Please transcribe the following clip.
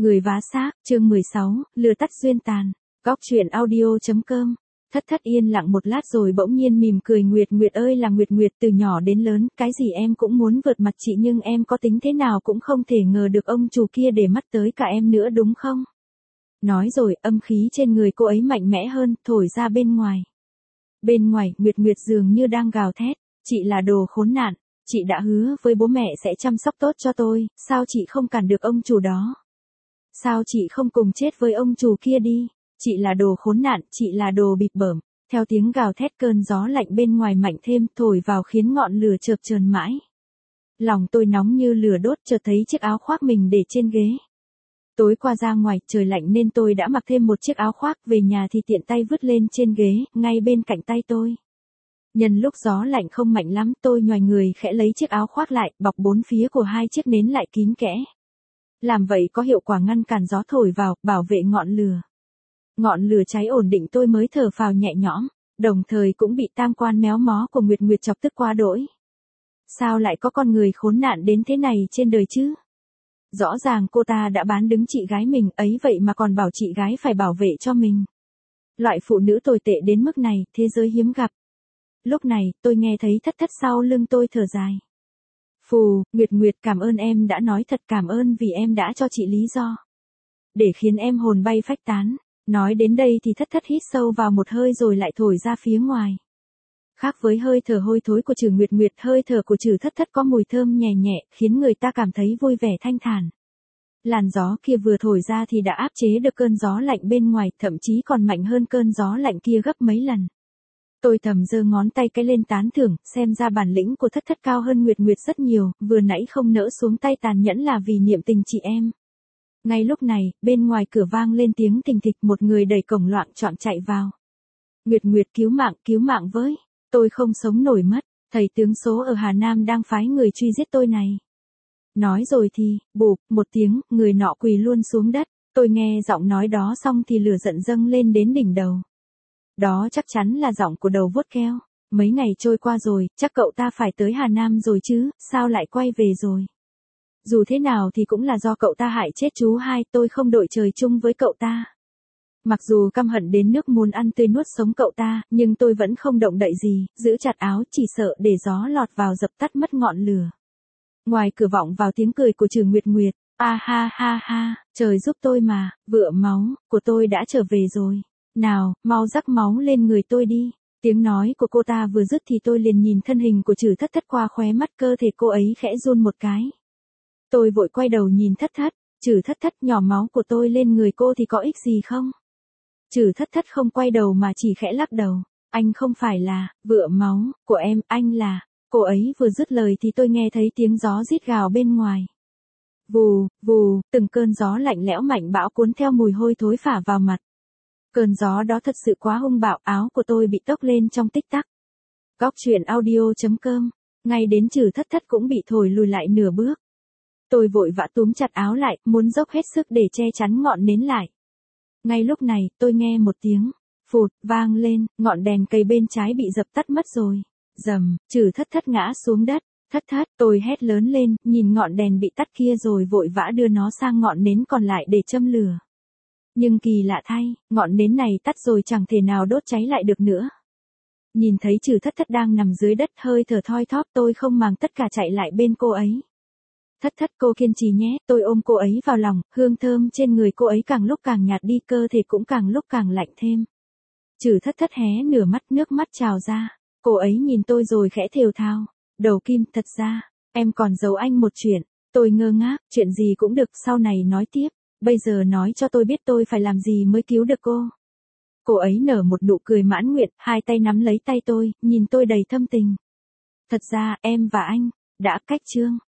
Người vá xác, chương 16, lừa tắt duyên tàn. Góc truyện audio.com. Thất thất yên lặng một lát rồi bỗng nhiên mỉm cười. Nguyệt Nguyệt ơi là Nguyệt Nguyệt, từ nhỏ đến lớn, cái gì em cũng muốn vượt mặt chị, nhưng em có tính thế nào cũng không thể ngờ được ông chủ kia để mắt tới cả em nữa đúng không? Nói rồi, âm khí trên người cô ấy mạnh mẽ hơn, thổi ra bên ngoài. Bên ngoài, Nguyệt Nguyệt dường như đang gào thét, chị là đồ khốn nạn, chị đã hứa với bố mẹ sẽ chăm sóc tốt cho tôi, sao chị không cản được ông chủ đó? Sao chị không cùng chết với ông chủ kia đi? Chị là đồ khốn nạn, chị là đồ bịp bợm. Theo tiếng gào thét, cơn gió lạnh bên ngoài mạnh thêm, thổi vào khiến ngọn lửa chợp chờn mãi. Lòng tôi nóng như lửa đốt, chợt thấy chiếc áo khoác mình để trên ghế. Tối qua ra ngoài, trời lạnh nên tôi đã mặc thêm một chiếc áo khoác, về nhà thì tiện tay vứt lên trên ghế, ngay bên cạnh tay tôi. Nhân lúc gió lạnh không mạnh lắm, tôi nhoài người khẽ lấy chiếc áo khoác lại, bọc bốn phía của hai chiếc nến lại kín kẽ. Làm vậy có hiệu quả ngăn cản gió thổi vào, bảo vệ ngọn lửa. Ngọn lửa cháy ổn định, tôi mới thở phào nhẹ nhõm, đồng thời cũng bị tam quan méo mó của Nguyệt Nguyệt chọc tức quá đỗi. Sao lại có con người khốn nạn đến thế này trên đời chứ? Rõ ràng cô ta đã bán đứng chị gái mình ấy, vậy mà còn bảo chị gái phải bảo vệ cho mình. Loại phụ nữ tồi tệ đến mức này, thế giới hiếm gặp. Lúc này, tôi nghe thấy thất thất sau lưng tôi thở dài. Phù, Nguyệt Nguyệt, cảm ơn em đã nói, thật cảm ơn vì em đã cho chị lý do để khiến em hồn bay phách tán. Nói đến đây thì thất thất hít sâu vào một hơi rồi lại thổi ra phía ngoài. Khác với hơi thở hôi thối của Trừ Nguyệt Nguyệt, hơi thở của Trừ thất thất có mùi thơm nhẹ nhẹ, khiến người ta cảm thấy vui vẻ thanh thản. Làn gió kia vừa thổi ra thì đã áp chế được cơn gió lạnh bên ngoài, thậm chí còn mạnh hơn cơn gió lạnh kia gấp mấy lần. Tôi thầm giơ ngón tay cái lên tán thưởng, xem ra bản lĩnh của thất thất cao hơn Nguyệt Nguyệt rất nhiều, vừa nãy không nỡ xuống tay tàn nhẫn là vì niệm tình chị em. Ngay lúc này, bên ngoài cửa vang lên tiếng thình thịch, một người đẩy cổng loạng choạng chạy vào. Nguyệt Nguyệt, cứu mạng với, tôi không sống nổi mất, thầy tướng số ở Hà Nam đang phái người truy giết tôi này. Nói rồi thì, bụp, một tiếng, người nọ quỳ luôn xuống đất, tôi nghe giọng nói đó xong thì lửa giận dâng lên đến đỉnh đầu. Đó chắc chắn là giọng của đầu vuốt keo. Mấy ngày trôi qua rồi, chắc cậu ta phải tới Hà Nam rồi chứ, sao lại quay về rồi? Dù thế nào thì cũng là do cậu ta hại chết chú hai, tôi không đội trời chung với cậu ta. Mặc dù căm hận đến nước muốn ăn tươi nuốt sống cậu ta, nhưng tôi vẫn không động đậy gì, giữ chặt áo, chỉ sợ để gió lọt vào dập tắt mất ngọn lửa. Ngoài cửa vọng vào tiếng cười của Trừ Nguyệt Nguyệt, a ha ha ha, trời giúp tôi mà, vựa máu của tôi đã trở về rồi. Nào, mau rắc máu lên người tôi đi. Tiếng nói của cô ta vừa dứt thì tôi liền nhìn thân hình của Trừ thất thất qua khóe mắt, cơ thể cô ấy khẽ run một cái. Tôi vội quay đầu nhìn thất thất, Trừ thất thất, nhỏ máu của tôi lên người cô thì có ích gì không? Trừ thất thất không quay đầu mà chỉ khẽ lắc đầu. Anh không phải là vựa máu của em, anh là. Cô ấy vừa dứt lời thì tôi nghe thấy tiếng gió rít gào bên ngoài. Vù, vù, từng cơn gió lạnh lẽo mạnh bão cuốn theo mùi hôi thối phả vào mặt. Cơn gió đó thật sự quá hung bạo, áo của tôi bị tốc lên trong tích tắc. Góc truyện audio.com. Ngay đến Trừ thất thất cũng bị thổi lùi lại nửa bước. Tôi vội vã túm chặt áo lại, muốn dốc hết sức để che chắn ngọn nến lại. Ngay lúc này, tôi nghe một tiếng phụt vang lên, ngọn đèn cây bên trái bị dập tắt mất rồi. Rầm, Trừ thất thất ngã xuống đất. Thất thất, tôi hét lớn lên, nhìn ngọn đèn bị tắt kia rồi vội vã đưa nó sang ngọn nến còn lại để châm lửa. Nhưng kỳ lạ thay, ngọn nến này tắt rồi chẳng thể nào đốt cháy lại được nữa. Nhìn thấy Trừ thất thất đang nằm dưới đất hơi thở thoi thóp, tôi không màng tất cả chạy lại bên cô ấy. Thất thất, cô kiên trì nhé, tôi ôm cô ấy vào lòng, hương thơm trên người cô ấy càng lúc càng nhạt đi, cơ thể cũng càng lúc càng lạnh thêm. Trừ thất thất hé nửa mắt, nước mắt trào ra. Cô ấy nhìn tôi rồi khẽ thều thào. Đầu Kim, thật ra, em còn giấu anh một chuyện. Tôi ngơ ngác, chuyện gì cũng được, sau này nói tiếp. Bây giờ nói cho tôi biết tôi phải làm gì mới cứu được cô. Cô ấy nở một nụ cười mãn nguyện, hai tay nắm lấy tay tôi, nhìn tôi đầy thâm tình. Thật ra, em và anh đã cách chương.